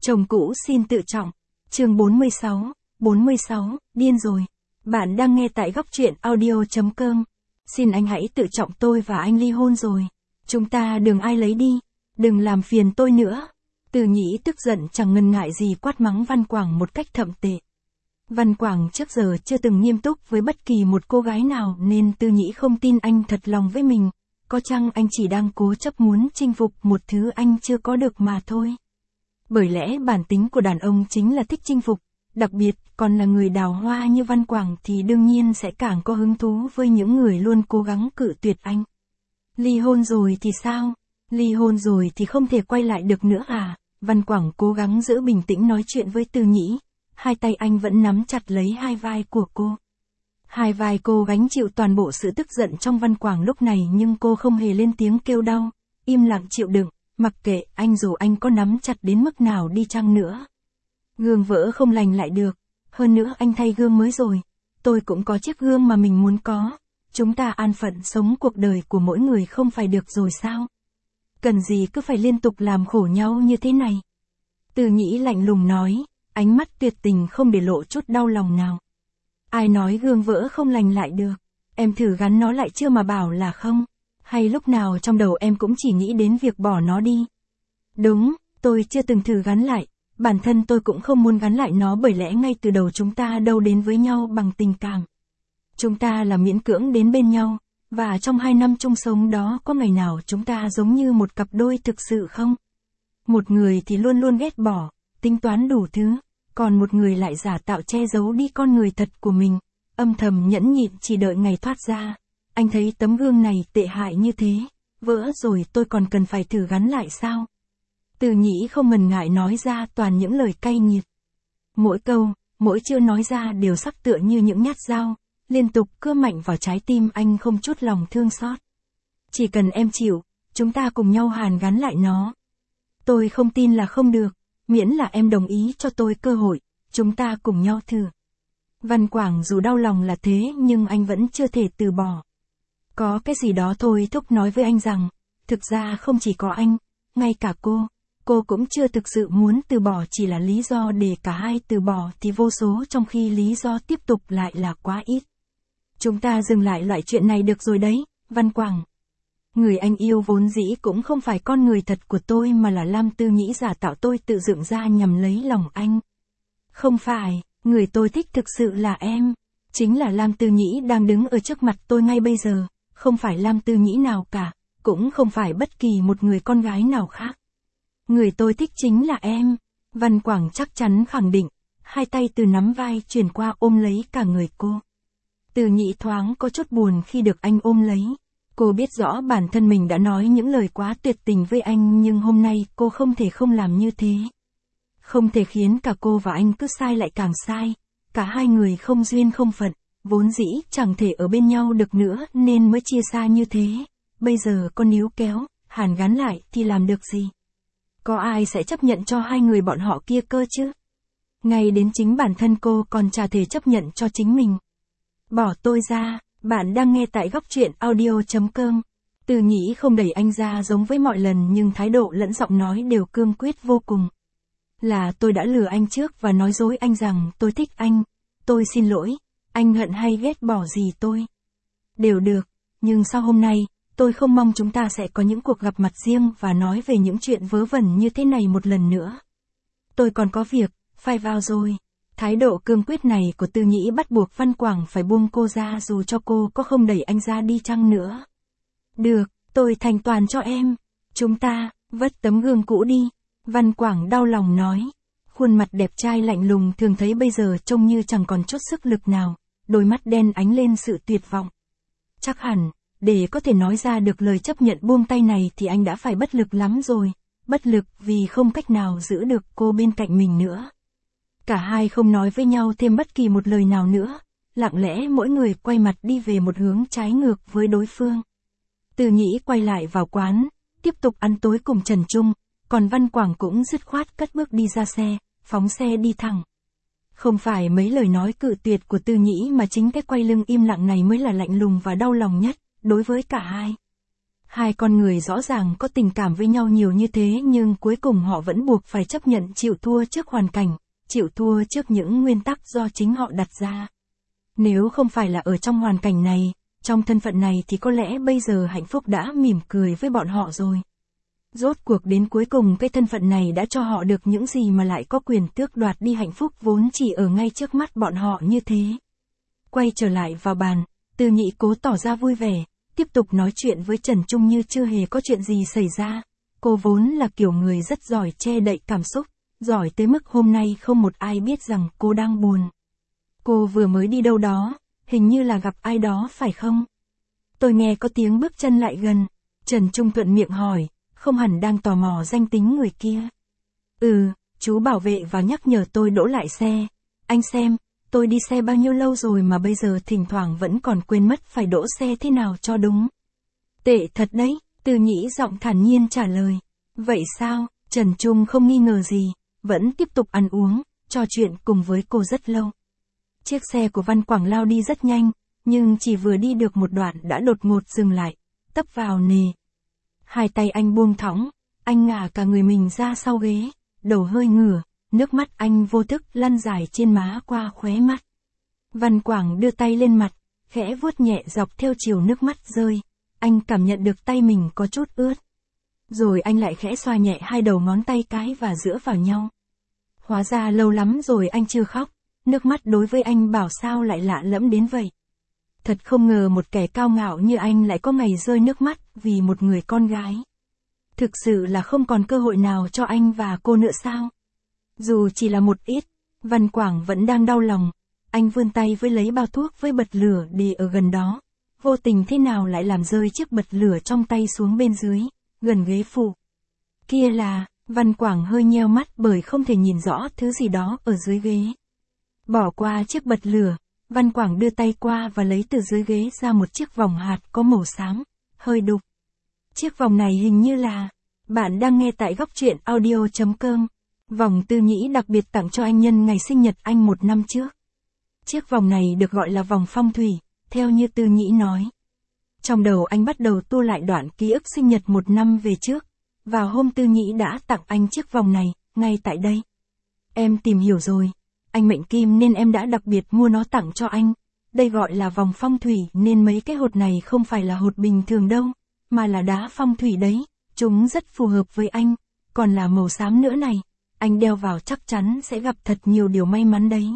Chồng cũ xin tự trọng. Chương 46, điên rồi. Bạn đang nghe tại góc truyện audio.com. Xin anh hãy tự trọng, tôi và anh ly hôn rồi. Chúng ta đừng ai lấy đi. Đừng làm phiền tôi nữa. Từ Nhĩ tức giận chẳng ngần ngại gì quát mắng Văn Quảng một cách thậm tệ. Văn Quảng trước giờ chưa từng nghiêm túc với bất kỳ một cô gái nào nên Từ Nhĩ không tin anh thật lòng với mình. Có chăng anh chỉ đang cố chấp muốn chinh phục một thứ anh chưa có được mà thôi. Bởi lẽ bản tính của đàn ông chính là thích chinh phục, đặc biệt còn là người đào hoa như Văn Quảng thì đương nhiên sẽ càng có hứng thú với những người luôn cố gắng cự tuyệt anh. Ly hôn rồi thì sao? Ly hôn rồi thì không thể quay lại được nữa à? Văn Quảng cố gắng giữ bình tĩnh nói chuyện với Từ Nhĩ, hai tay anh vẫn nắm chặt lấy hai vai của cô. Hai vai cô gánh chịu toàn bộ sự tức giận trong Văn Quảng lúc này nhưng cô không hề lên tiếng kêu đau, im lặng chịu đựng, mặc kệ anh dù anh có nắm chặt đến mức nào đi chăng nữa. Gương vỡ không lành lại được, hơn nữa anh thay gương mới rồi, tôi cũng có chiếc gương mà mình muốn có, chúng ta an phận sống cuộc đời của mỗi người không phải được rồi sao? Cần gì cứ phải liên tục làm khổ nhau như thế này? Từ Nhĩ lạnh lùng nói, ánh mắt tuyệt tình không để lộ chút đau lòng nào. Ai nói gương vỡ không lành lại được? Em thử gắn nó lại chưa mà bảo là không? Hay lúc nào trong đầu em cũng chỉ nghĩ đến việc bỏ nó đi? Đúng, tôi chưa từng thử gắn lại, bản thân tôi cũng không muốn gắn lại nó bởi lẽ ngay từ đầu chúng ta đâu đến với nhau bằng tình cảm. Chúng ta là miễn cưỡng đến bên nhau, và trong 2 năm chung sống đó có ngày nào chúng ta giống như một cặp đôi thực sự không? Một người thì luôn luôn ghét bỏ, tính toán đủ thứ, còn một người lại giả tạo che giấu đi con người thật của mình, âm thầm nhẫn nhịn chỉ đợi ngày thoát ra. Anh thấy tấm gương này tệ hại như thế, vỡ rồi tôi còn cần phải thử gắn lại sao? Từ Nhĩ không ngần ngại nói ra toàn những lời cay nghiệt. Mỗi câu, mỗi chữ nói ra đều sắc tựa như những nhát dao, liên tục cưa mạnh vào trái tim anh không chút lòng thương xót. Chỉ cần em chịu, chúng ta cùng nhau hàn gắn lại nó. Tôi không tin là không được, miễn là em đồng ý cho tôi cơ hội, chúng ta cùng nhau thử. Văn Quảng dù đau lòng là thế nhưng anh vẫn chưa thể từ bỏ. Có cái gì đó thôi thúc nói với anh rằng, thực ra không chỉ có anh, ngay cả cô cũng chưa thực sự muốn từ bỏ, chỉ là lý do để cả hai từ bỏ thì vô số trong khi lý do tiếp tục lại là quá ít. Chúng ta dừng lại loại chuyện này được rồi đấy, Văn Quảng. Người anh yêu vốn dĩ cũng không phải con người thật của tôi mà là Lam Tư Nhĩ giả tạo tôi tự dựng ra nhằm lấy lòng anh. Không phải, người tôi thích thực sự là em, chính là Lam Tư Nhĩ đang đứng ở trước mặt tôi ngay bây giờ, không phải Lam Tư Nhĩ nào cả, cũng không phải bất kỳ một người con gái nào khác. Người tôi thích chính là em, Văn Quảng chắc chắn khẳng định, hai tay từ nắm vai chuyển qua ôm lấy cả người cô. Từ Nhĩ thoáng có chút buồn khi được anh ôm lấy. Cô biết rõ bản thân mình đã nói những lời quá tuyệt tình với anh nhưng hôm nay cô không thể không làm như thế. Không thể khiến cả cô và anh cứ sai lại càng sai. Cả hai người không duyên không phận, vốn dĩ chẳng thể ở bên nhau được nữa nên mới chia xa như thế. Bây giờ con níu kéo, hàn gắn lại thì làm được gì? Có ai sẽ chấp nhận cho hai người bọn họ kia cơ chứ? Ngay đến chính bản thân cô còn chả thể chấp nhận cho chính mình. Bỏ tôi ra. Bạn đang nghe tại góc truyện audio.com. Từ Nhĩ không đẩy anh ra giống với mọi lần nhưng thái độ lẫn giọng nói đều cương quyết vô cùng. Là tôi đã lừa anh trước và nói dối anh rằng tôi thích anh. Tôi xin lỗi, anh hận hay ghét bỏ gì tôi. Đều được, nhưng sau hôm nay, tôi không mong chúng ta sẽ có những cuộc gặp mặt riêng và nói về những chuyện vớ vẩn như thế này một lần nữa. Tôi còn có việc, phải vào rồi. Thái độ cương quyết này của Từ Nhĩ bắt buộc Văn Quảng phải buông cô ra dù cho cô có không đẩy anh ra đi chăng nữa. Được, tôi thành toàn cho em. Chúng ta, vứt tấm gương cũ đi. Văn Quảng đau lòng nói. Khuôn mặt đẹp trai lạnh lùng thường thấy bây giờ trông như chẳng còn chút sức lực nào, đôi mắt đen ánh lên sự tuyệt vọng. Chắc hẳn, để có thể nói ra được lời chấp nhận buông tay này thì anh đã phải bất lực lắm rồi. Bất lực vì không cách nào giữ được cô bên cạnh mình nữa. Cả hai không nói với nhau thêm bất kỳ một lời nào nữa, lặng lẽ mỗi người quay mặt đi về một hướng trái ngược với đối phương. Từ Nhĩ quay lại vào quán, tiếp tục ăn tối cùng Trần Trung, còn Văn Quảng cũng dứt khoát cất bước đi ra xe, phóng xe đi thẳng. Không phải mấy lời nói cự tuyệt của Từ Nhĩ mà chính cái quay lưng im lặng này mới là lạnh lùng và đau lòng nhất, đối với cả hai. Hai con người rõ ràng có tình cảm với nhau nhiều như thế nhưng cuối cùng họ vẫn buộc phải chấp nhận chịu thua trước hoàn cảnh, chịu thua trước những nguyên tắc do chính họ đặt ra. Nếu không phải là ở trong hoàn cảnh này, trong thân phận này thì có lẽ bây giờ hạnh phúc đã mỉm cười với bọn họ rồi. Rốt cuộc đến cuối cùng cái thân phận này đã cho họ được những gì mà lại có quyền tước đoạt đi hạnh phúc vốn chỉ ở ngay trước mắt bọn họ như thế. Quay trở lại vào bàn, Tư Nhĩ cố tỏ ra vui vẻ, tiếp tục nói chuyện với Trần Trung như chưa hề có chuyện gì xảy ra. Cô vốn là kiểu người rất giỏi che đậy cảm xúc, giỏi tới mức hôm nay không một ai biết rằng cô đang buồn. Cô vừa mới đi đâu đó, hình như là gặp ai đó phải không? Tôi nghe có tiếng bước chân lại gần. Trần Trung thuận miệng hỏi, không hẳn đang tò mò danh tính người kia. Chú bảo vệ vào nhắc nhở tôi đỗ lại xe. Anh xem, tôi đi xe bao nhiêu lâu rồi mà bây giờ thỉnh thoảng vẫn còn quên mất phải đỗ xe thế nào cho đúng. Tệ thật đấy, Tư Nhĩ giọng thản nhiên trả lời. Vậy sao? Trần Trung không nghi ngờ gì, vẫn tiếp tục ăn uống, trò chuyện cùng với cô rất lâu. Chiếc xe của Văn Quảng lao đi rất nhanh, nhưng chỉ vừa đi được một đoạn đã đột ngột dừng lại, tấp vào nề. Hai tay anh buông thõng, anh ngả cả người mình ra sau ghế, đầu hơi ngửa, nước mắt anh vô thức lăn dài trên má qua khóe mắt. Văn Quảng đưa tay lên mặt, khẽ vuốt nhẹ dọc theo chiều nước mắt rơi, anh cảm nhận được tay mình có chút ướt. Rồi anh lại khẽ xoa nhẹ hai đầu ngón tay cái và giữa vào nhau. Hóa ra lâu lắm rồi anh chưa khóc, nước mắt đối với anh bảo sao lại lạ lẫm đến vậy. Thật không ngờ một kẻ cao ngạo như anh lại có ngày rơi nước mắt vì một người con gái. Thực sự là không còn cơ hội nào cho anh và cô nữa sao? Dù chỉ là một ít, Văn Quảng vẫn đang đau lòng. Anh vươn tay với lấy bao thuốc với bật lửa để ở gần đó. Vô tình thế nào lại làm rơi chiếc bật lửa trong tay xuống bên dưới, gần ghế phụ. Kia là, Văn Quảng hơi nheo mắt bởi không thể nhìn rõ thứ gì đó ở dưới ghế. Bỏ qua chiếc bật lửa, Văn Quảng đưa tay qua và lấy từ dưới ghế ra một chiếc vòng hạt có màu xám, hơi đục. Chiếc vòng này hình như là... Bạn đang nghe tại góc truyện audio.com. Vòng Tư Nhĩ đặc biệt tặng cho anh nhân ngày sinh nhật anh 1 năm trước. Chiếc vòng này được gọi là vòng phong thủy, theo như Tư Nhĩ nói. Trong đầu anh bắt đầu tua lại đoạn ký ức sinh nhật 1 năm về trước. Vào hôm Tư Nhĩ đã tặng anh chiếc vòng này, ngay tại đây. Em tìm hiểu rồi. Anh mệnh kim nên em đã đặc biệt mua nó tặng cho anh. Đây gọi là vòng phong thủy nên mấy cái hột này không phải là hột bình thường đâu, mà là đá phong thủy đấy. Chúng rất phù hợp với anh, còn là màu xám nữa này, anh đeo vào chắc chắn sẽ gặp thật nhiều điều may mắn đấy.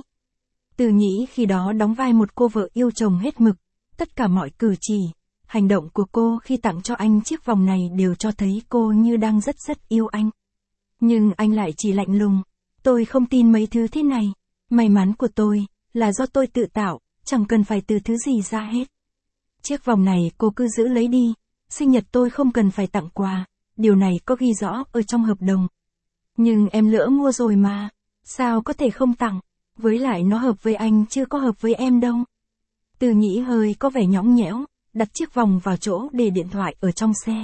Tư Nhĩ khi đó đóng vai một cô vợ yêu chồng hết mực, tất cả mọi cử chỉ, hành động của cô khi tặng cho anh chiếc vòng này đều cho thấy cô như đang rất yêu anh. Nhưng anh lại chỉ lạnh lùng, tôi không tin mấy thứ thế này, may mắn của tôi, là do tôi tự tạo, chẳng cần phải từ thứ gì ra hết. Chiếc vòng này cô cứ giữ lấy đi. Sinh nhật tôi không cần phải tặng quà, điều này có ghi rõ ở trong hợp đồng. Nhưng em lỡ mua rồi mà, sao có thể không tặng, với lại nó hợp với anh chưa có hợp với em đâu. Tư Nhĩ hơi có vẻ nhõng nhẽo, đặt chiếc vòng vào chỗ để điện thoại ở trong xe.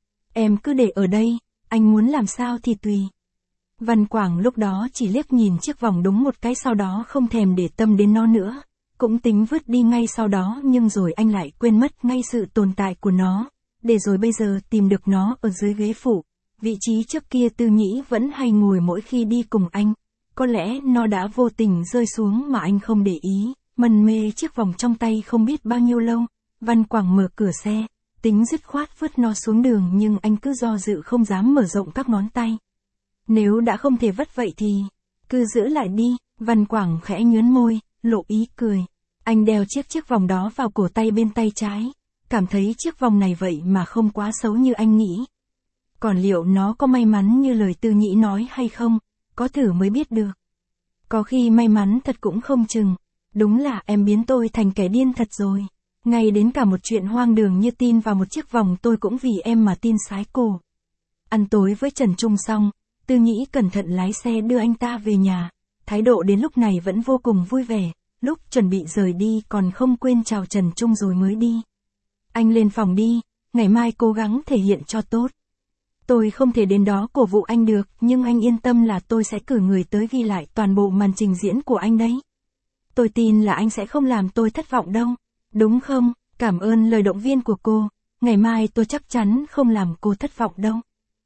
Em cứ để ở đây, anh muốn làm sao thì tùy. Văn Quảng lúc đó chỉ liếc nhìn chiếc vòng đúng một cái sau đó không thèm để tâm đến nó nữa, cũng tính vứt đi ngay sau đó nhưng rồi anh lại quên mất ngay sự tồn tại của nó. Để rồi bây giờ tìm được nó ở dưới ghế phụ, vị trí trước kia Tư Nhĩ vẫn hay ngồi mỗi khi đi cùng anh. Có lẽ nó đã vô tình rơi xuống mà anh không để ý, mân mê chiếc vòng trong tay không biết bao nhiêu lâu. Văn Quảng mở cửa xe, tính dứt khoát vứt nó xuống đường nhưng anh cứ do dự không dám mở rộng các ngón tay. Nếu đã không thể vứt vậy thì, cứ giữ lại đi, Văn Quảng khẽ nhướn môi, lộ ý cười. Anh đeo chiếc vòng đó vào cổ tay bên tay trái. Cảm thấy chiếc vòng này vậy mà không quá xấu như anh nghĩ. Còn liệu nó có may mắn như lời Tư Nhĩ nói hay không, có thử mới biết được. Có khi may mắn thật cũng không chừng. Đúng là em biến tôi thành kẻ điên thật rồi. Ngay đến cả một chuyện hoang đường như tin vào một chiếc vòng tôi cũng vì em mà tin sái cổ. Ăn tối với Trần Trung xong, Tư Nhĩ cẩn thận lái xe đưa anh ta về nhà. Thái độ đến lúc này vẫn vô cùng vui vẻ. Lúc chuẩn bị rời đi còn không quên chào Trần Trung rồi mới đi. Anh lên phòng đi, ngày mai cố gắng thể hiện cho tốt. Tôi không thể đến đó cổ vũ anh được, nhưng anh yên tâm là tôi sẽ cử người tới ghi lại toàn bộ màn trình diễn của anh đấy. Tôi tin là anh sẽ không làm tôi thất vọng đâu, đúng không? Cảm ơn lời động viên của cô. ngày mai tôi chắc chắn không làm cô thất vọng đâu.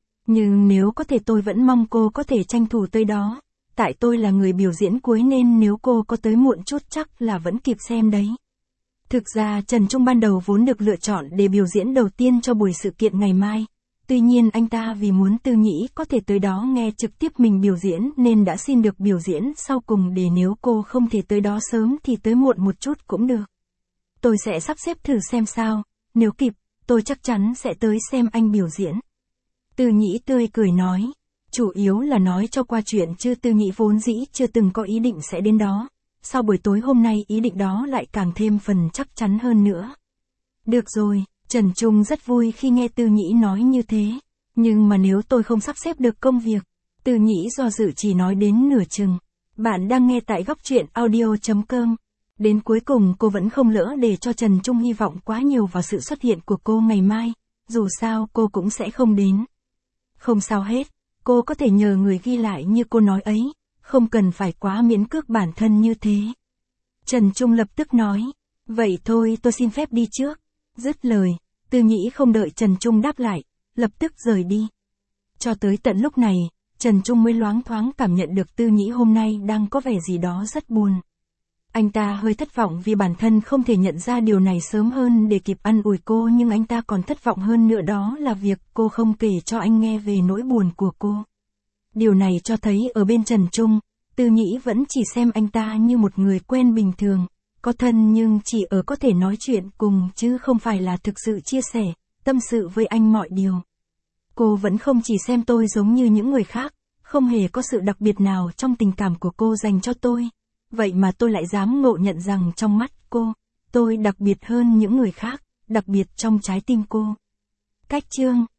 Nhưng nếu có thể tôi vẫn mong cô có thể tranh thủ tới đó. Tại tôi là người biểu diễn cuối nên nếu cô có tới muộn chút chắc là vẫn kịp xem đấy. Thực ra Trần Trung ban đầu vốn được lựa chọn để biểu diễn đầu tiên cho buổi sự kiện ngày mai. Tuy nhiên anh ta vì muốn Tư Nhĩ có thể tới đó nghe trực tiếp mình biểu diễn nên đã xin được biểu diễn sau cùng để nếu cô không thể tới đó sớm thì tới muộn một chút cũng được. Tôi sẽ sắp xếp thử xem sao, nếu kịp, tôi chắc chắn sẽ tới xem anh biểu diễn. Tư Nhĩ tươi cười nói, chủ yếu là nói cho qua chuyện chứ Tư Nhĩ vốn dĩ chưa từng có ý định sẽ đến đó. Sau buổi tối hôm nay ý định đó lại càng thêm phần chắc chắn hơn nữa. Được rồi, Trần Trung rất vui khi nghe Tư Nhĩ nói như thế. Nhưng mà nếu tôi không sắp xếp được công việc, Tư Nhĩ do dự chỉ nói đến nửa chừng. Bạn đang nghe tại góc truyện audio.com. Đến cuối cùng cô vẫn không lỡ để cho Trần Trung hy vọng quá nhiều vào sự xuất hiện của cô ngày mai. Dù sao cô cũng sẽ không đến. Không sao hết, cô có thể nhờ người ghi lại như cô nói ấy. Không cần phải quá miễn cước bản thân như thế. Trần Trung lập tức nói, vậy thôi tôi xin phép đi trước. Dứt lời, Tư Nhĩ không đợi Trần Trung đáp lại, lập tức rời đi. Cho tới tận lúc này, Trần Trung mới loáng thoáng cảm nhận được Tư Nhĩ hôm nay đang có vẻ gì đó rất buồn. Anh ta hơi thất vọng vì bản thân không thể nhận ra điều này sớm hơn để kịp an ủi cô, nhưng anh ta còn thất vọng hơn nữa đó là việc cô không kể cho anh nghe về nỗi buồn của cô. Điều này cho thấy ở bên Trần Trung, Tư Nhĩ vẫn chỉ xem anh ta như một người quen bình thường, có thân nhưng chỉ ở có thể nói chuyện cùng chứ không phải là thực sự chia sẻ, tâm sự với anh mọi điều. Cô vẫn không chỉ xem tôi giống như những người khác, không hề có sự đặc biệt nào trong tình cảm của cô dành cho tôi. Vậy mà tôi lại dám ngộ nhận rằng trong mắt cô, tôi đặc biệt hơn những người khác, đặc biệt trong trái tim cô. Cách chương